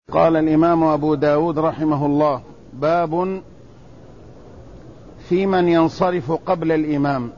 قال الإمام أبو داود رحمه الله: باب في من ينصرف قبل الإمام.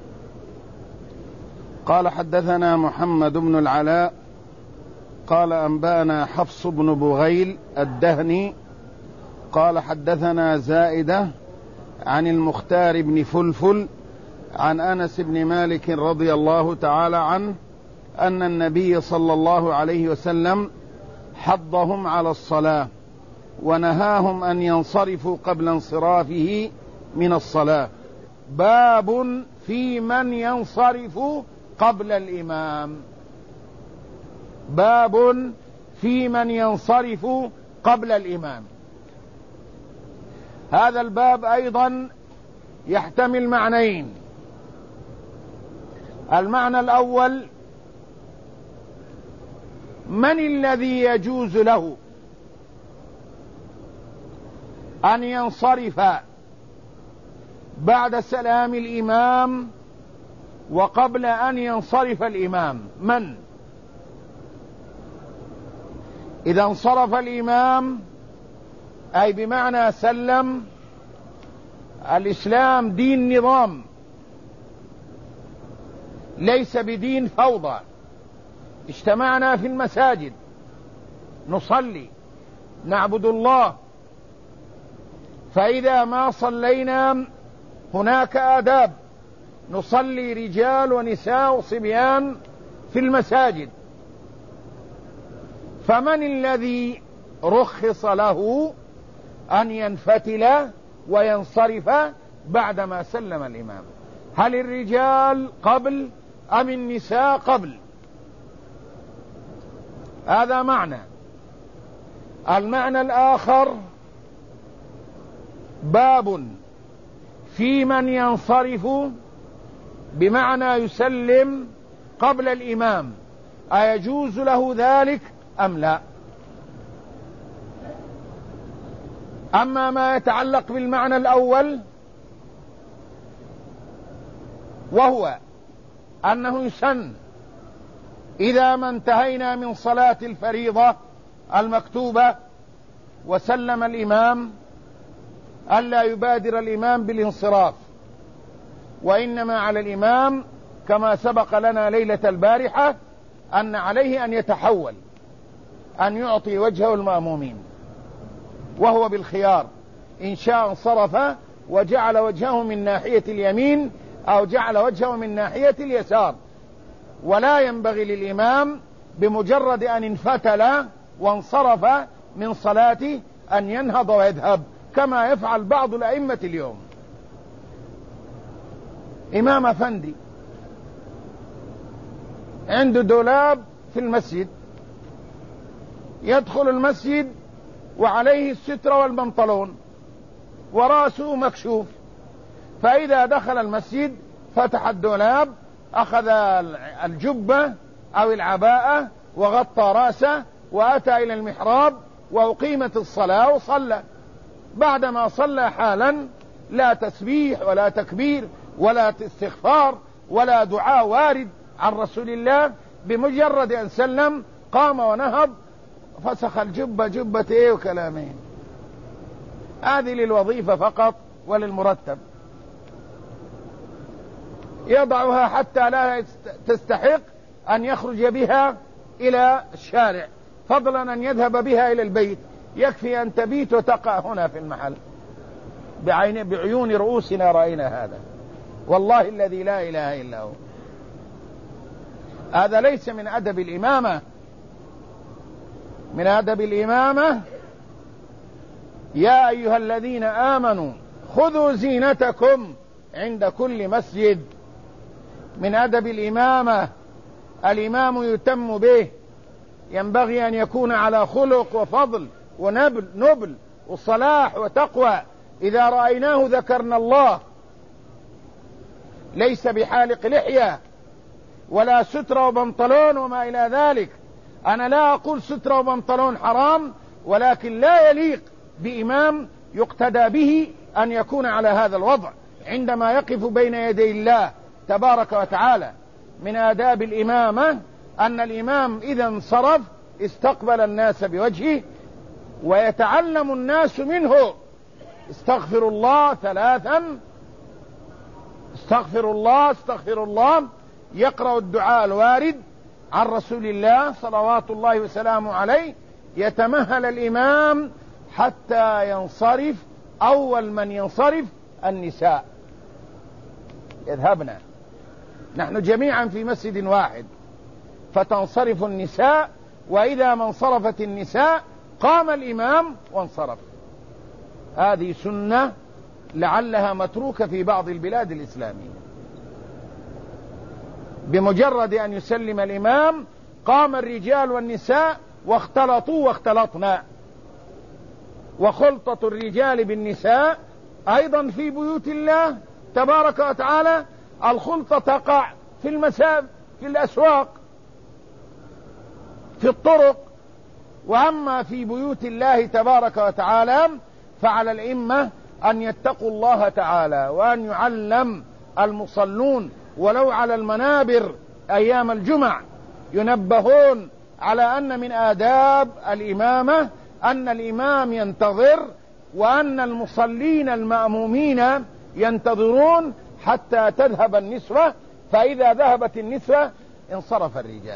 قال: حدثنا محمد بن العلاء قال: أنبأنا حفص بن بغيل الدهني قال: حدثنا زائدة عن المختار بن فلفل عن أنس بن مالك رضي الله تعالى عنه أن النبي صلى الله عليه وسلم حضهم على الصلاة ونهاهم أن ينصرفوا قبل انصرافه من الصلاة. باب في من ينصرف قبل الإمام. باب في من ينصرف قبل الإمام. هذا الباب أيضا يحتمل معنيين. المعنى الأول: من الذي يجوز له أن ينصرف بعد سلام الإمام وقبل أن ينصرف الإمام؟ من؟ إذا انصرف الإمام أي بمعنى سلم. الإسلام دين نظام، ليس بدين فوضى. اجتمعنا في المساجد نصلي نعبد الله، فإذا ما صلينا هناك آداب، نصلي رجال ونساء وصبيان في المساجد. فمن الذي رخص له أن ينفتل وينصرف بعدما سلم الإمام؟ هل الرجال قبل أم النساء قبل؟ هذا معنى. المعنى الآخر: باب في من ينصرف بمعنى يسلم قبل الإمام، أيجوز له ذلك أم لا؟ أما ما يتعلق بالمعنى الأول وهو أنه يسن إذا ما انتهينا من صلاة الفريضة المكتوبة وسلم الإمام ألا يبادر الإمام بالانصراف، وإنما على الإمام كما سبق لنا ليلة البارحة أن عليه أن يتحول، أن يعطي وجهه المأمومين، وهو بالخيار، إن شاء انصرف وجعل وجهه من ناحية اليمين أو جعل وجهه من ناحية اليسار. ولا ينبغي للإمام بمجرد أن انفتل وانصرف من صلاته أن ينهض ويذهب كما يفعل بعض الأئمة اليوم. إمام أفندي عنده دولاب في المسجد، يدخل المسجد وعليه السترة والبنطلون ورأسه مكشوف، فإذا دخل المسجد فتح الدولاب، أخذ الجبة أو العباءة وغطى رأسه وأتى إلى المحراب وأقيمت الصلاة وصلى. بعدما صلى حالا لا تسبيح ولا تكبير ولا استغفار ولا دعاء وارد عن رسول الله، بمجرد أن سلم قام ونهض فسخ الجبة جبة ايه وكلامين. هذه للوظيفة فقط وللمرتب، يضعها حتى لا تستحق أن يخرج بها إلى الشارع، فضلا أن يذهب بها إلى البيت، يكفي أن تبيت وتقع هنا في المحل. بعيون رؤوسنا رأينا هذا، والله الذي لا إله إلا هو. هذا ليس من أدب الإمامة. من أدب الإمامة: يا أيها الذين آمنوا خذوا زينتكم عند كل مسجد. من أدب الإمامة الإمام يتم به، ينبغي أن يكون على خلق وفضل ونبل وصلاح وتقوى. إذا رأيناه ذكرنا الله، ليس بحالق لحية ولا سترة وبنطلون وما إلى ذلك. أنا لا أقول سترة وبنطلون حرام، ولكن لا يليق بإمام يقتدى به أن يكون على هذا الوضع عندما يقف بين يدي الله تبارك وتعالى. من آداب الإمامة أن الإمام إذا انصرف استقبل الناس بوجهه ويتعلم الناس منه. استغفر الله 3، استغفر الله استغفر الله، يقرأ الدعاء الوارد عن رسول الله صلوات الله وسلامه عليه، يتمهل الإمام حتى ينصرف. أول من ينصرف النساء يذهبن، نحن جميعا في مسجد واحد، فتنصرف النساء، وإذا ما انصرفت النساء قام الإمام وانصرف. هذه سنة لعلها متروكة في بعض البلاد الإسلامية. بمجرد أن يسلم الإمام قام الرجال والنساء واختلطوا واختلطنا. وخلطة الرجال بالنساء أيضا في بيوت الله تبارك وتعالى، الخلطة تقع في المساجد، في الأسواق، في الطرق. وأما في بيوت الله تبارك وتعالى فعلى الأئمة أن يتقوا الله تعالى، وأن يعلم المصلون ولو على المنابر أيام الجمع، ينبهون على أن من آداب الإمامة أن الإمام ينتظر، وأن المصلين المأمومين ينتظرون حتى تذهب النسوة، فإذا ذهبت النسوة انصرف الرجال.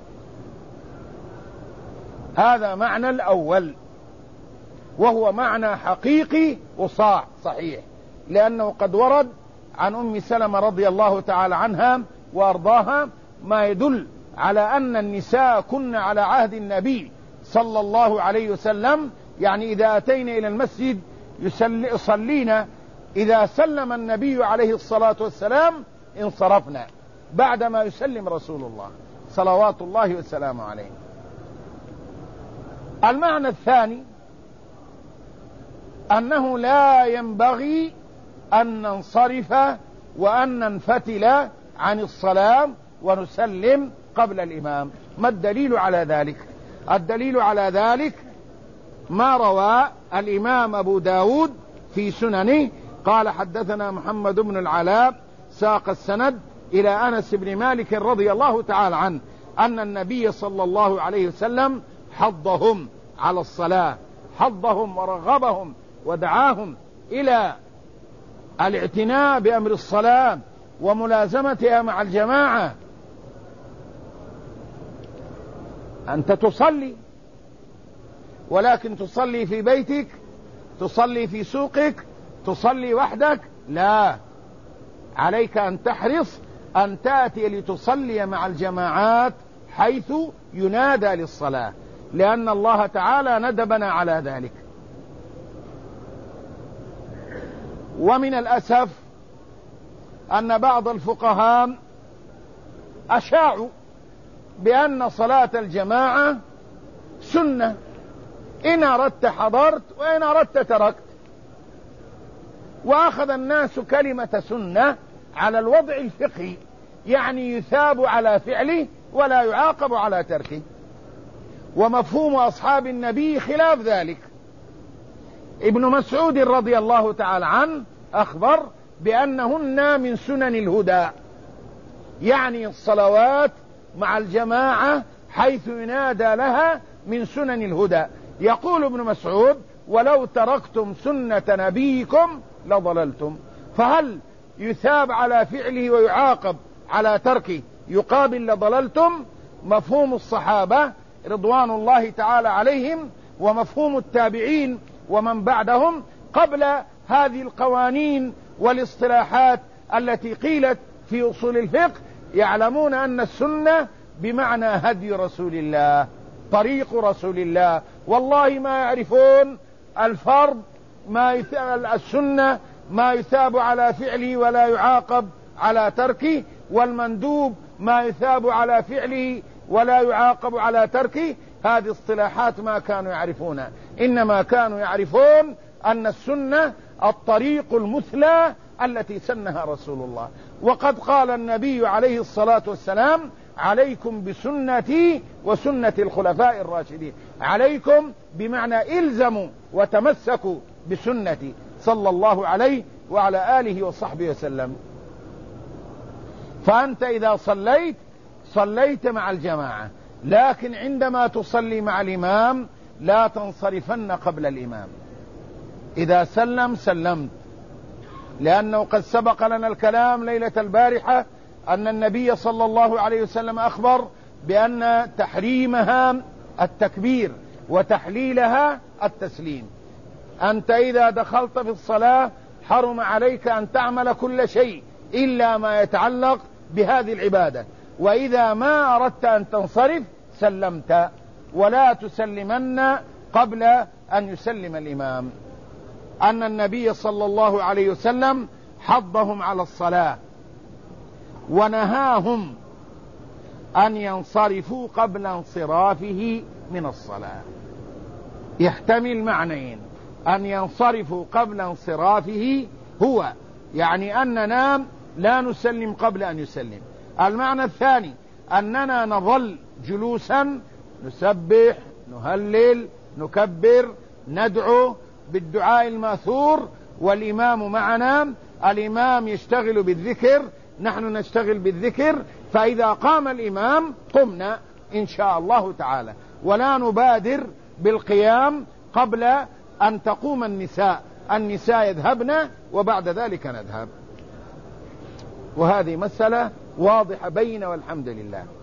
هذا معنى الأول، وهو معنى حقيقي صحيح، لأنه قد ورد عن أم سلمة رضي الله تعالى عنها وأرضاها ما يدل على أن النساء كن على عهد النبي صلى الله عليه وسلم، يعني إذا أتينا إلى المسجد يصلين، إذا سلم النبي عليه الصلاة والسلام انصرفنا بعدما يسلم رسول الله صلوات الله والسلام عليه. المعنى الثاني أنه لا ينبغي أن ننصرف وأن ننفتل عن الصلاة ونسلم قبل الإمام. ما الدليل على ذلك؟ الدليل على ذلك ما روى الإمام أبو داود في سننه قال حدثنا محمد بن العلاء ساق السند إلى أنس بن مالك رضي الله تعالى عنه أن النبي صلى الله عليه وسلم حضهم على الصلاة، حضهم ورغبهم ودعاهم إلى الاعتناء بأمر الصلاة وملازمتها مع الجماعة. أنت تصلي، ولكن تصلي في بيتك، تصلي في سوقك، تصلي وحدك؟ لا، عليك أن تحرص أن تأتي لتصلي مع الجماعات حيث ينادى للصلاة، لأن الله تعالى ندبنا على ذلك. ومن الأسف أن بعض الفقهاء أشاعوا بأن صلاة الجماعة سنة، إن أردت حضرت وإن أردت تركت، وأخذ الناس كلمة سنة على الوضع الفقهي، يعني يثاب على فعله ولا يعاقب على تركه. ومفهوم أصحاب النبي خلاف ذلك. ابن مسعود رضي الله تعالى عنه أخبر بأنهن من سنن الهدى، يعني الصلوات مع الجماعة حيث ينادى لها من سنن الهدى. يقول ابن مسعود ولو تركتم سنة نبيكم لضللتم. فهل يثاب على فعله ويعاقب على تركه يقابل لضللتم؟ مفهوم الصحابة رضوان الله تعالى عليهم ومفهوم التابعين ومن بعدهم قبل هذه القوانين والاصطلاحات التي قيلت في أصول الفقه، يعلمون أن السنة بمعنى هدي رسول الله، طريق رسول الله. والله ما يعرفون الفرض السنة ما يثاب على فعله ولا يعاقب على تركه، والمندوب ما يثاب على فعله ولا يعاقب على تركه. هذه اصطلاحات ما كانوا يعرفونها، إنما كانوا يعرفون أن السنة الطريق المثلى التي سنها رسول الله. وقد قال النبي عليه الصلاة والسلام عليكم بسنتي وسنة الخلفاء الراشدين. عليكم بمعنى الزموا وتمسكوا بسنتي صلى الله عليه وعلى آله وصحبه وسلم. فأنت إذا صليت مع الجماعة، لكن عندما تصلي مع الإمام لا تنصرفن قبل الإمام. إذا سلم سلمت، لأنه قد سبق لنا الكلام ليلة البارحة أن النبي صلى الله عليه وسلم أخبر بأن تحريمها التكبير وتحليلها التسليم. أنت إذا دخلت في الصلاة حرم عليك أن تعمل كل شيء إلا ما يتعلق بهذه العبادة، وإذا ما أردت أن تنصرف سلمت، ولا تسلمن قبل أن يسلم الإمام. أن النبي صلى الله عليه وسلم حضهم على الصلاة ونهاهم أن ينصرفوا قبل انصرافه من الصلاة. يحتمل معنيين: أن ينصرفوا قبل انصرافه هو يعني أننا لا نسلم قبل أن يسلم. المعنى الثاني أننا نظل جلوسا نسبح نهلل نكبر ندعو بالدعاء الماثور والإمام معنا. الإمام يشتغل بالذكر، نحن نشتغل بالذكر، فإذا قام الإمام قمنا إن شاء الله تعالى، ولا نبادر بالقيام قبل أن تقوم النساء يذهبن وبعد ذلك نذهب. وهذه مسألة واضحة بين والحمد لله.